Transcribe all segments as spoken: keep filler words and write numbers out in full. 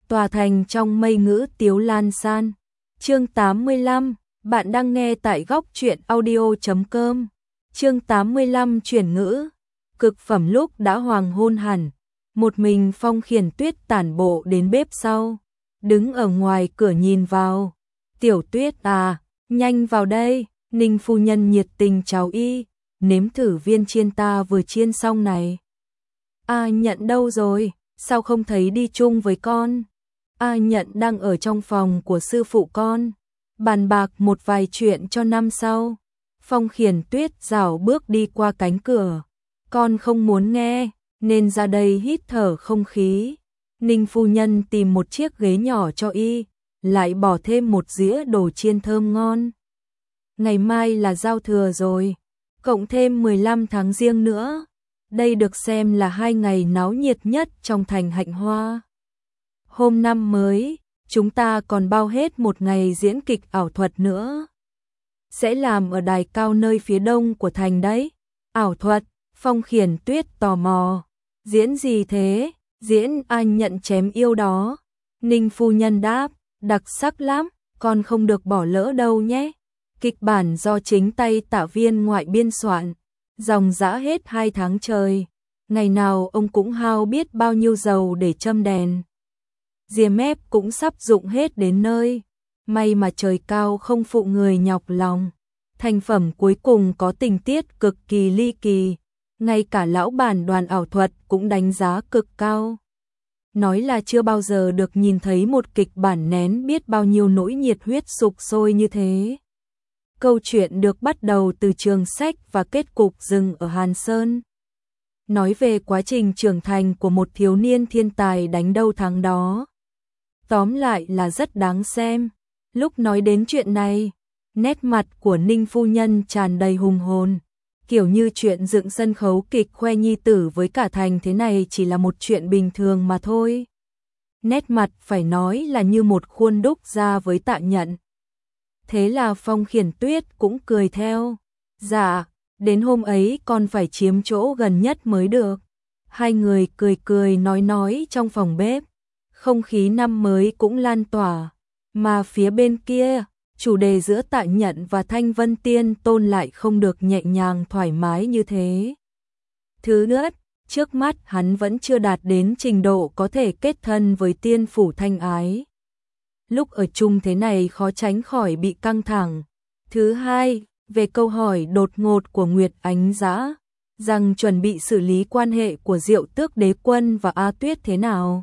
tòa thành trong mây ngữ tiếu lan san. Chương tám mươi lăm, bạn đang nghe tại góc truyện audio chấm com. Chương tám mươi lăm chuyển ngữ. Cực phẩm lúc đã hoàng hôn hẳn, một mình Phong Khiển Tuyết tản bộ đến bếp sau, đứng ở ngoài cửa nhìn vào. "Tiểu Tuyết à, nhanh vào đây." Ninh phu nhân nhiệt tình chào y, "Nếm thử viên chiên ta vừa chiên xong này." "A Nhận đâu rồi, sao không thấy đi chung với con?" "A Nhận đang ở trong phòng của sư phụ con, bàn bạc một vài chuyện cho năm sau." Phong Khiển Tuyết rảo bước đi qua cánh cửa. "Con không muốn nghe, nên ra đây hít thở không khí." Ninh phu nhân tìm một chiếc ghế nhỏ cho y, lại bỏ thêm một dĩa đồ chiên thơm ngon. "Ngày mai là giao thừa rồi, cộng thêm mười lăm tháng Giêng nữa. Đây được xem là hai ngày náo nhiệt nhất trong thành Hạnh Hoa. Hôm năm mới, chúng ta còn bao hết một ngày diễn kịch ảo thuật nữa. Sẽ làm ở đài cao nơi phía đông của thành đấy." "Ảo thuật?" Phong Khiển Tuyết tò mò. "Diễn gì thế?" "Diễn A Nhận chém yêu đó." Ninh phu nhân đáp. "Đặc sắc lắm, con không được bỏ lỡ đâu nhé." Kịch bản do chính tay Tạ Viên ngoại biên soạn, dòng dã hết hai tháng trời. Ngày nào ông cũng hao biết bao nhiêu dầu để châm đèn. Diêm ép cũng sắp dụng hết đến nơi. May mà trời cao không phụ người nhọc lòng. Thành phẩm cuối cùng có tình tiết cực kỳ ly kỳ. Ngay cả lão bản đoàn ảo thuật cũng đánh giá cực cao. Nói là chưa bao giờ được nhìn thấy một kịch bản nén biết bao nhiêu nỗi nhiệt huyết sục sôi như thế. Câu chuyện được bắt đầu từ trường sách và kết cục dừng ở Hàn Sơn. Nói về quá trình trưởng thành của một thiếu niên thiên tài đánh đâu thắng đó. Tóm lại là rất đáng xem. Lúc nói đến chuyện này, nét mặt của Ninh phu nhân tràn đầy hùng hồn. Kiểu như chuyện dựng sân khấu kịch khoe nhi tử với cả thành thế này chỉ là một chuyện bình thường mà thôi. Nét mặt phải nói là như một khuôn đúc ra với Tạ Nhận. Thế là Phong Khiển Tuyết cũng cười theo. "Dạ, đến hôm ấy con phải chiếm chỗ gần nhất mới được." Hai người cười cười nói nói trong phòng bếp. Không khí năm mới cũng lan tỏa. Mà phía bên kia, chủ đề giữa Tạ Nhận và Thanh Vân Tiên Tôn lại không được nhẹ nhàng thoải mái như thế. Thứ nữa, trước mắt hắn vẫn chưa đạt đến trình độ có thể kết thân với tiên phủ Thanh Ái. Lúc ở chung thế này khó tránh khỏi bị căng thẳng. Thứ hai, về câu hỏi đột ngột của Nguyệt Ánh Dã, rằng chuẩn bị xử lý quan hệ của Diệu Tước Đế Quân và A Tuyết thế nào.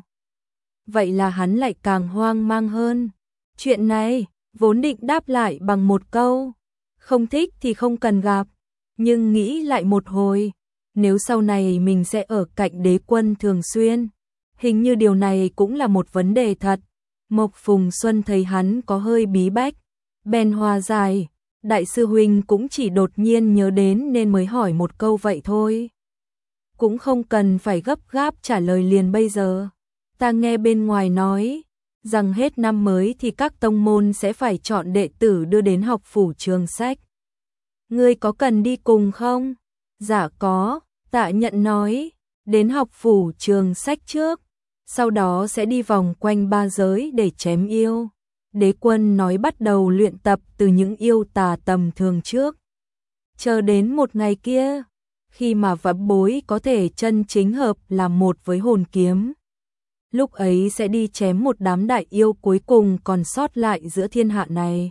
Vậy là hắn lại càng hoang mang hơn. Chuyện này, vốn định đáp lại bằng một câu, không thích thì không cần gặp, nhưng nghĩ lại một hồi, nếu sau này mình sẽ ở cạnh Đế Quân thường xuyên, hình như điều này cũng là một vấn đề thật. Mộc Phùng Xuân thấy hắn có hơi bí bách, bèn hòa giải, "Đại sư huynh cũng chỉ đột nhiên nhớ đến nên mới hỏi một câu vậy thôi. Cũng không cần phải gấp gáp trả lời liền bây giờ. Ta nghe bên ngoài nói rằng hết năm mới thì các tông môn sẽ phải chọn đệ tử đưa đến học phủ trường sách. Ngươi có cần đi cùng không?" "Dạ có." Tạ Nhận nói. "Đến học phủ trường sách trước, sau đó sẽ đi vòng quanh ba giới để chém yêu." Đế Quân nói bắt đầu luyện tập từ những yêu tà tầm thường trước. Chờ đến một ngày kia, khi mà vãn bối có thể chân chính hợp làm một với hồn kiếm. Lúc ấy sẽ đi chém một đám đại yêu cuối cùng còn sót lại giữa thiên hạ này.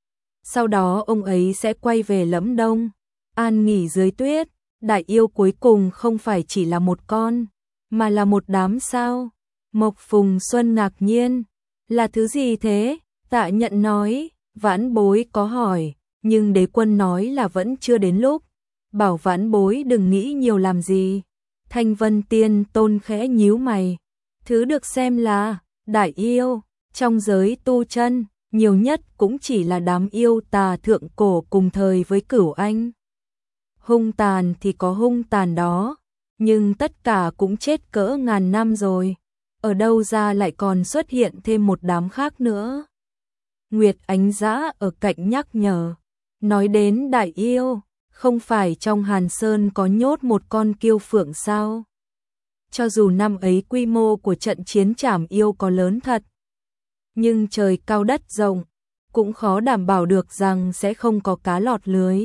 Sau đó ông ấy sẽ quay về Lẫm Đông, an nghỉ dưới tuyết. Đại yêu cuối cùng không phải chỉ là một con, mà là một đám sao? Mộc Phùng Xuân ngạc nhiên. "Là thứ gì thế?" Tạ Nhận nói. Vãn bối có hỏi, nhưng Đế Quân nói là vẫn chưa đến lúc, bảo vãn bối đừng nghĩ nhiều làm gì. Thanh Vân Tiên Tôn khẽ nhíu mày. "Thứ được xem là đại yêu, trong giới tu chân, nhiều nhất cũng chỉ là đám yêu tà thượng cổ cùng thời với Cửu Anh. Hung tàn thì có hung tàn đó, nhưng tất cả cũng chết cỡ ngàn năm rồi, ở đâu ra lại còn xuất hiện thêm một đám khác nữa." Nguyệt Ánh Dã ở cạnh nhắc nhở. "Nói đến đại yêu, không phải trong Hàn Sơn có nhốt một con kiêu phượng sao?" Cho dù năm ấy quy mô của trận chiến trảm yêu có lớn thật, nhưng trời cao đất rộng, cũng khó đảm bảo được rằng sẽ không có cá lọt lưới.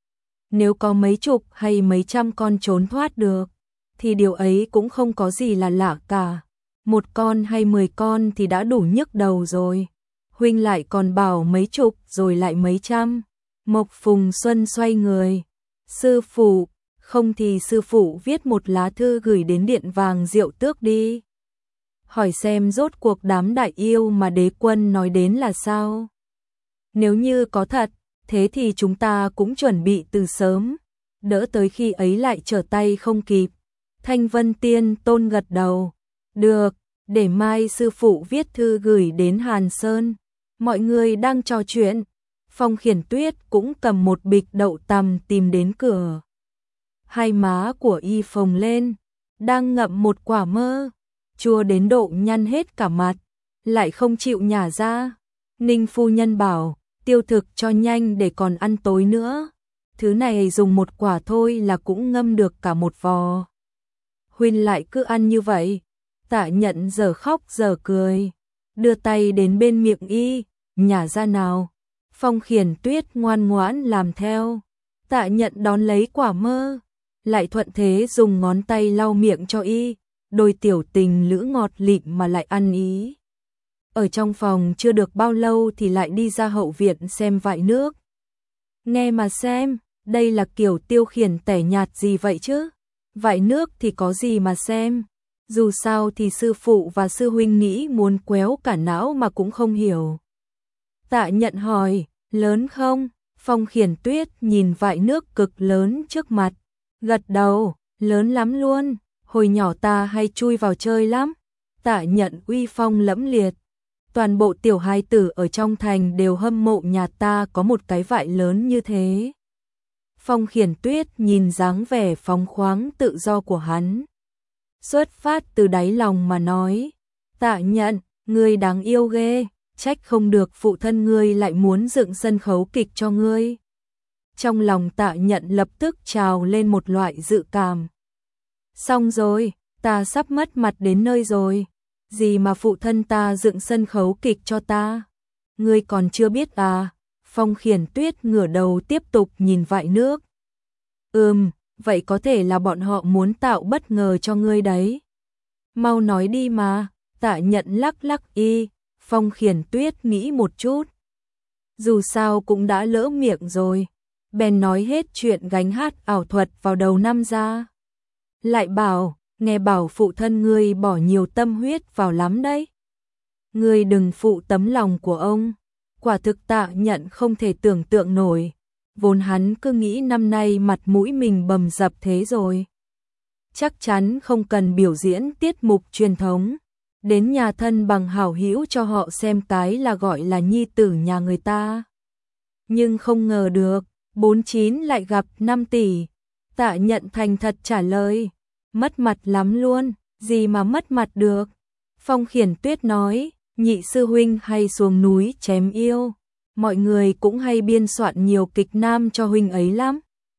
Nếu có mấy chục hay mấy trăm con trốn thoát được, thì điều ấy cũng không có gì là lạ cả. Một con hay mười con thì đã đủ nhức đầu rồi. Huynh lại còn bảo mấy chục rồi lại mấy trăm. Mộc Phùng Xuân xoay người. Sư phụ, không thì sư phụ viết một lá thư gửi đến Điện Vàng Diệu Tước đi. Hỏi xem rốt cuộc đám đại yêu mà đế quân nói đến là sao. Nếu như có thật, thế thì chúng ta cũng chuẩn bị từ sớm, đỡ tới khi ấy lại trở tay không kịp. Thanh Vân Tiên Tôn gật đầu. Được, để mai sư phụ viết thư gửi đến Hàn Sơn. Mọi người đang trò chuyện, Phong Khiển Tuyết cũng cầm một bịch đậu tằm tìm đến cửa. Hai má của y phồng lên, đang ngậm một quả mơ, chua đến độ nhăn hết cả mặt, lại không chịu nhả ra. Ninh phu nhân bảo, tiêu thực cho nhanh để còn ăn tối nữa. Thứ này dùng một quả thôi là cũng ngâm được cả một vò. Huynh lại cứ ăn như vậy. Tạ Nhận giờ khóc giờ cười, đưa tay đến bên miệng y, nhả ra nào. Phong Khiển Tuyết ngoan ngoãn làm theo. Tạ Nhận đón lấy quả mơ, lại thuận thế dùng ngón tay lau miệng cho y, đôi tiểu tình lữ ngọt lịm mà lại ăn ý. Ở trong phòng chưa được bao lâu thì lại đi ra hậu viện xem vại nước. Nghe mà xem, đây là kiểu tiêu khiển tẻ nhạt gì vậy chứ? Vại nước thì có gì mà xem? Dù sao thì sư phụ và sư huynh nghĩ muốn quéo cả não mà cũng không hiểu. Tạ Nhận hỏi, lớn không? Phong Khiển Tuyết nhìn vại nước cực lớn trước mặt, gật đầu, lớn lắm luôn, hồi nhỏ ta hay chui vào chơi lắm. Tạ Nhận uy phong lẫm liệt, toàn bộ tiểu hài tử ở trong thành đều hâm mộ nhà ta có một cái vại lớn như thế. Phong Khiển Tuyết nhìn dáng vẻ phóng khoáng tự do của hắn, xuất phát từ đáy lòng mà nói, Tạ Nhận, ngươi đáng yêu ghê, trách không được phụ thân ngươi lại muốn dựng sân khấu kịch cho ngươi. Trong lòng Tạ Nhận lập tức trào lên một loại dự cảm. Xong rồi, ta sắp mất mặt đến nơi rồi, gì mà phụ thân ta dựng sân khấu kịch cho ta, ngươi còn chưa biết à? Phong Khiển Tuyết ngửa đầu tiếp tục nhìn vại nước. Ừm, vậy có thể là bọn họ muốn tạo bất ngờ cho ngươi đấy. Mau nói đi mà. Tạ Nhận lắc lắc y. Phong Khiển Tuyết nghĩ một chút, dù sao cũng đã lỡ miệng rồi, bèn nói hết chuyện gánh hát ảo thuật vào đầu năm ra. Lại bảo, nghe bảo phụ thân ngươi bỏ nhiều tâm huyết vào lắm đấy. Ngươi đừng phụ tấm lòng của ông. Quả thực Tạ Nhận không thể tưởng tượng nổi, vốn hắn cứ nghĩ năm nay mặt mũi mình bầm dập thế rồi, chắc chắn không cần biểu diễn tiết mục truyền thống, đến nhà thân bằng hảo hữu cho họ xem cái là gọi là nhi tử nhà người ta. Nhưng không ngờ được, bốn chín lại gặp năm tỷ. Tạ Nhận thành thật trả lời, mất mặt lắm luôn, gì mà mất mặt được. Phong Khiển Tuyết nói, nhị sư huynh hay xuống núi chém yêu, mọi người cũng hay biên soạn nhiều kịch nam cho huynh ấy lắm.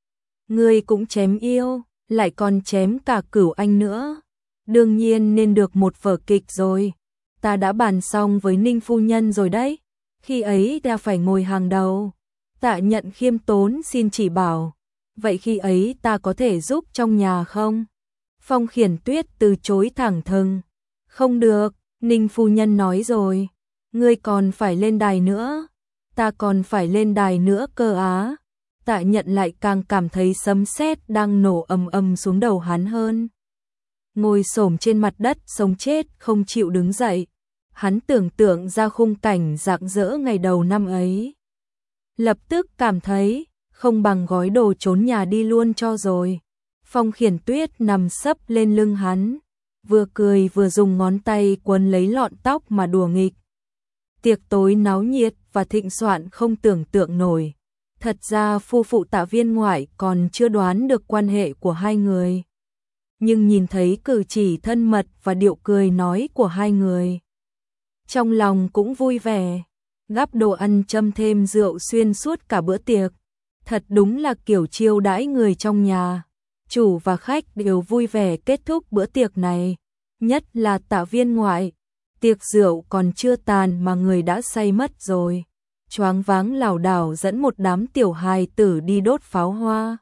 Ngươi cũng chém yêu, lại còn chém cả Cửu Anh nữa, đương nhiên nên được một vở kịch rồi. Ta đã bàn xong với Ninh phu nhân rồi đấy, khi ấy ta phải ngồi hàng đầu. Tạ Nhận khiêm tốn xin chỉ bảo, vậy khi ấy ta có thể giúp trong nhà không? Phong Khiển Tuyết từ chối thẳng thừng, không được, Ninh phu nhân nói rồi, ngươi còn phải lên đài nữa. Ta còn phải lên đài nữa cơ á. Tạ Nhận lại càng cảm thấy sấm sét đang nổ ầm ầm xuống đầu hắn hơn. Ngồi xổm trên mặt đất sống chết không chịu đứng dậy, hắn tưởng tượng ra khung cảnh rạng rỡ ngày đầu năm ấy, lập tức cảm thấy không bằng gói đồ trốn nhà đi luôn cho rồi. Phong Khiển Tuyết nằm sấp lên lưng hắn, vừa cười vừa dùng ngón tay quấn lấy lọn tóc mà đùa nghịch. Tiệc tối náo nhiệt và thịnh soạn không tưởng tượng nổi. Thật ra phu phụ Tạ Viên ngoại còn chưa đoán được quan hệ của hai người, nhưng nhìn thấy cử chỉ thân mật và điệu cười nói của hai người, trong lòng cũng vui vẻ. Gắp đồ ăn châm thêm rượu xuyên suốt cả bữa tiệc, thật đúng là kiểu chiêu đãi người trong nhà. chủ và khách đều vui vẻ kết thúc bữa tiệc này, nhất là Tạ viên ngoại. Tiệc rượu còn chưa tàn mà người đã say mất rồi, choáng váng lảo đảo dẫn một đám tiểu hài tử đi đốt pháo hoa.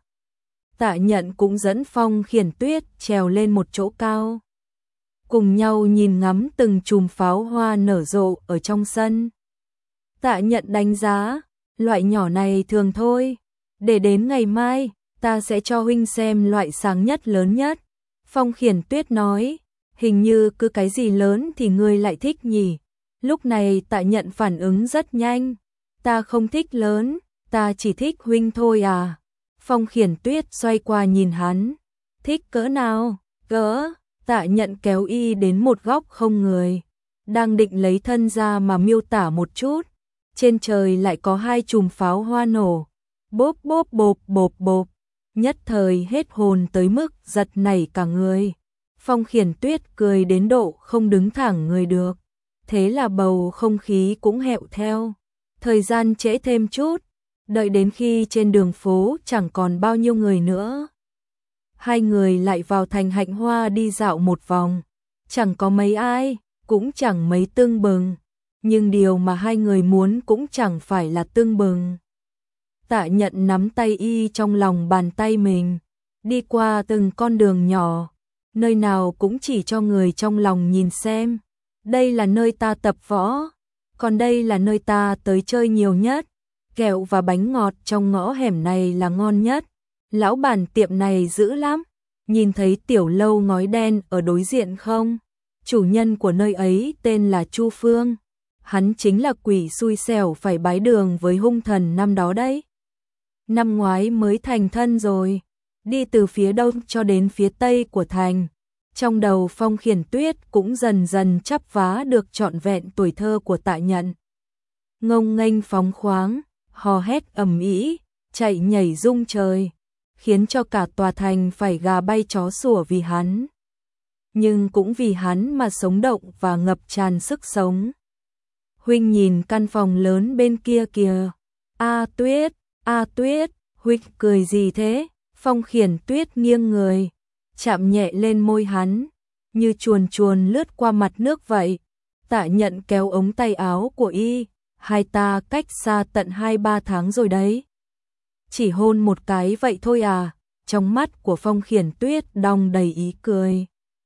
Tạ Nhận cũng dẫn Phong Khiển Tuyết trèo lên một chỗ cao, cùng nhau nhìn ngắm từng chùm pháo hoa nở rộ ở trong sân. Tạ Nhận đánh giá, loại nhỏ này thường thôi, để đến ngày mai, ta sẽ cho huynh xem loại sáng nhất lớn nhất. Phong Khiển Tuyết nói, hình như cứ cái gì lớn thì ngươi lại thích nhỉ. Lúc này Tạ Nhận phản ứng rất nhanh, ta không thích lớn, ta chỉ thích huynh thôi à. Phong Khiển Tuyết xoay qua nhìn hắn, thích cỡ nào, cỡ. Tạ Nhận kéo y đến một góc không người, đang định lấy thân ra mà miêu tả một chút. Trên trời lại có hai chùm pháo hoa nổ, bốp bốp bộp bộp bộp, nhất thời hết hồn tới mức giật nảy cả người. Phong Khiển Tuyết cười đến độ không đứng thẳng người được, thế là bầu không khí cũng hẹo theo. Thời gian trễ thêm chút, đợi đến khi trên đường phố chẳng còn bao nhiêu người nữa, hai người lại vào thành Hạnh Hoa đi dạo một vòng. Chẳng có mấy ai, cũng chẳng mấy tưng bừng, nhưng điều mà hai người muốn cũng chẳng phải là tưng bừng. Tạ Nhận nắm tay y trong lòng bàn tay mình, đi qua từng con đường nhỏ, nơi nào cũng chỉ cho người trong lòng nhìn xem. Đây là nơi ta tập võ, còn đây là nơi ta tới chơi nhiều nhất. Kẹo và bánh ngọt trong ngõ hẻm này là ngon nhất. Lão bản tiệm này dữ lắm. Nhìn thấy tiểu lâu ngói đen ở đối diện không? Chủ nhân của nơi ấy tên là Chu Phương. Hắn chính là quỷ xui xẻo phải bái đường với hung thần năm đó đấy. Năm ngoái mới thành thân rồi, đi từ phía đông cho đến phía tây của thành. Trong đầu Phong Khiển Tuyết cũng dần dần chắp vá được trọn vẹn tuổi thơ của Tạ Nhận. Ngông nghênh phóng khoáng, hò hét ầm ĩ, chạy nhảy rung trời, khiến cho cả tòa thành phải gà bay chó sủa vì hắn. Nhưng cũng vì hắn mà sống động và ngập tràn sức sống. Huynh nhìn căn phòng lớn bên kia kìa. A Tuyết, A Tuyết, huynh cười gì thế? Phong Khiển Tuyết nghiêng người, chạm nhẹ lên môi hắn, như chuồn chuồn lướt qua mặt nước vậy. Tạ Nhận kéo ống tay áo của y, hai ta cách xa tận hai ba tháng rồi đấy. Chỉ hôn một cái vậy thôi à? Trong mắt của Phong Khiển Tuyết đong đầy ý cười.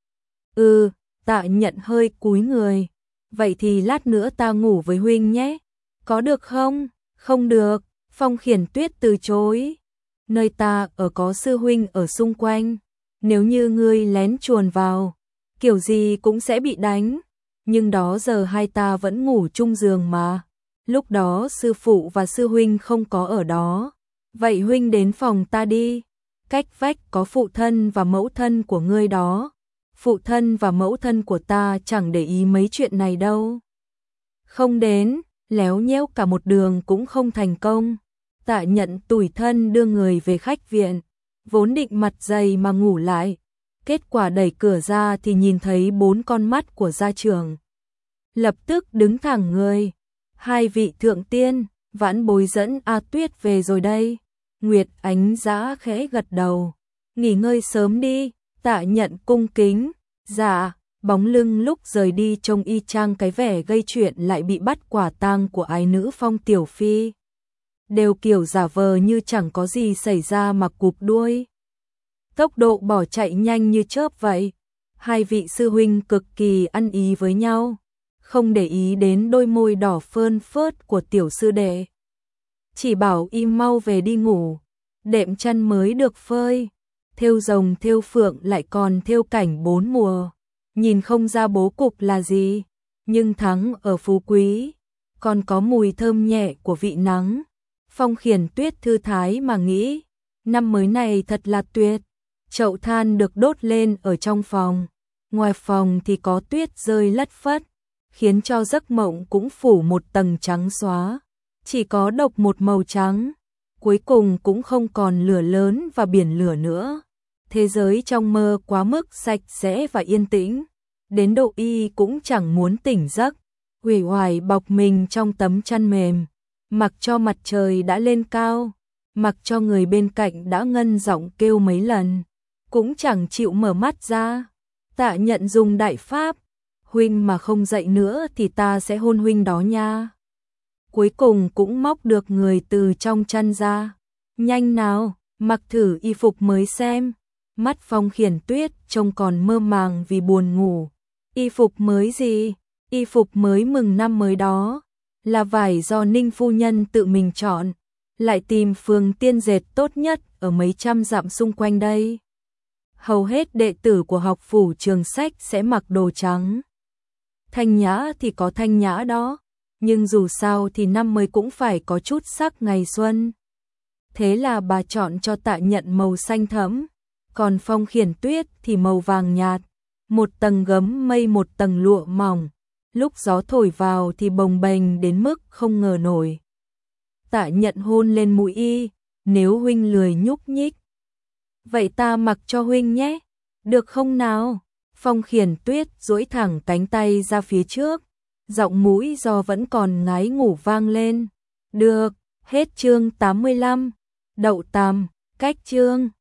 Ừ, Tạ Nhận hơi cúi người. Vậy thì lát nữa ta ngủ với huynh nhé. Có được không? Không được. Phong Khiển Tuyết từ chối. Nơi ta ở có sư huynh ở xung quanh. Nếu như ngươi lén chuồn vào, kiểu gì cũng sẽ bị đánh. Nhưng đó giờ hai ta vẫn ngủ chung giường mà. Lúc đó sư phụ và sư huynh không có ở đó. Vậy huynh đến phòng ta đi. Cách vách có phụ thân và mẫu thân của ngươi đó. Phụ thân và mẫu thân của ta chẳng để ý mấy chuyện này đâu. Không đến, léo nhéo cả một đường cũng không thành công. Tạ Nhận tủi thân đưa người về khách viện, vốn định mặt dày mà ngủ lại. Kết quả đẩy cửa ra thì nhìn thấy bốn con mắt của gia trưởng. Lập tức đứng thẳng người. Hai vị thượng tiên, vãn bối dẫn A Tuyết về rồi đây. Nguyệt Ánh Dã khẽ gật đầu. Nghỉ ngơi sớm đi. Tạ Nhận cung kính. Dạ. Bóng lưng lúc rời đi trông y chang cái vẻ gây chuyện lại bị bắt quả tang của ái nữ Phong Tiểu Phi. Đều kiểu giả vờ như chẳng có gì xảy ra mà cụp đuôi. Tốc độ bỏ chạy nhanh như chớp vậy. Hai vị sư huynh cực kỳ ăn ý với nhau, không để ý đến đôi môi đỏ phơn phớt của tiểu sư đệ. Chỉ bảo im mau về đi ngủ, đệm chăn mới được phơi, thêu rồng thêu phượng lại còn thêu cảnh bốn mùa. Nhìn không ra bố cục là gì, nhưng thắng ở phú quý, còn có mùi thơm nhẹ của vị nắng. Phong Khiển Tuyết thư thái mà nghĩ, năm mới này thật là tuyệt. Chậu than được đốt lên ở trong phòng, ngoài phòng thì có tuyết rơi lất phất, khiến cho giấc mộng cũng phủ một tầng trắng xóa, chỉ có độc một màu trắng. Cuối cùng cũng không còn lửa lớn và biển lửa nữa. Thế giới trong mơ quá mức sạch sẽ và yên tĩnh, đến độ y cũng chẳng muốn tỉnh giấc, uể oải bọc mình trong tấm chăn mềm, mặc cho mặt trời đã lên cao, mặc cho người bên cạnh đã ngân giọng kêu mấy lần. cũng chẳng chịu mở mắt ra. Tạ Nhận dùng đại pháp, huynh mà không dậy nữa thì ta sẽ hôn huynh đó nha. Cuối cùng cũng móc được người từ trong chăn ra. Nhanh nào, mặc thử y phục mới xem. Mắt Phong Khiển Tuyết trông còn mơ màng vì buồn ngủ. Y phục mới gì? Y phục mới mừng năm mới đó. Là vải do Ninh phu nhân tự mình chọn. Lại tìm phường tiên dệt tốt nhất ở mấy trăm dặm xung quanh đây. Hầu hết đệ tử của học phủ Trường Sách sẽ mặc đồ trắng. Thanh nhã thì có thanh nhã đó, nhưng dù sao thì năm mới cũng phải có chút sắc ngày xuân. Thế là bà chọn cho Tạ Nhận màu xanh thẫm, còn Phong Khiển Tuyết thì màu vàng nhạt, một tầng gấm mây một tầng lụa mỏng, lúc gió thổi vào thì bồng bềnh đến mức không ngờ nổi. Tạ Nhận hôn lên mũi y, nếu huynh lười nhúc nhích, vậy ta mặc cho huynh nhé, được không nào? Phong Khiển Tuyết duỗi thẳng cánh tay ra phía trước, giọng mũi do vẫn còn ngái ngủ vang lên. Được, hết chương tám mươi lăm, Đậu Tằm, cách chương.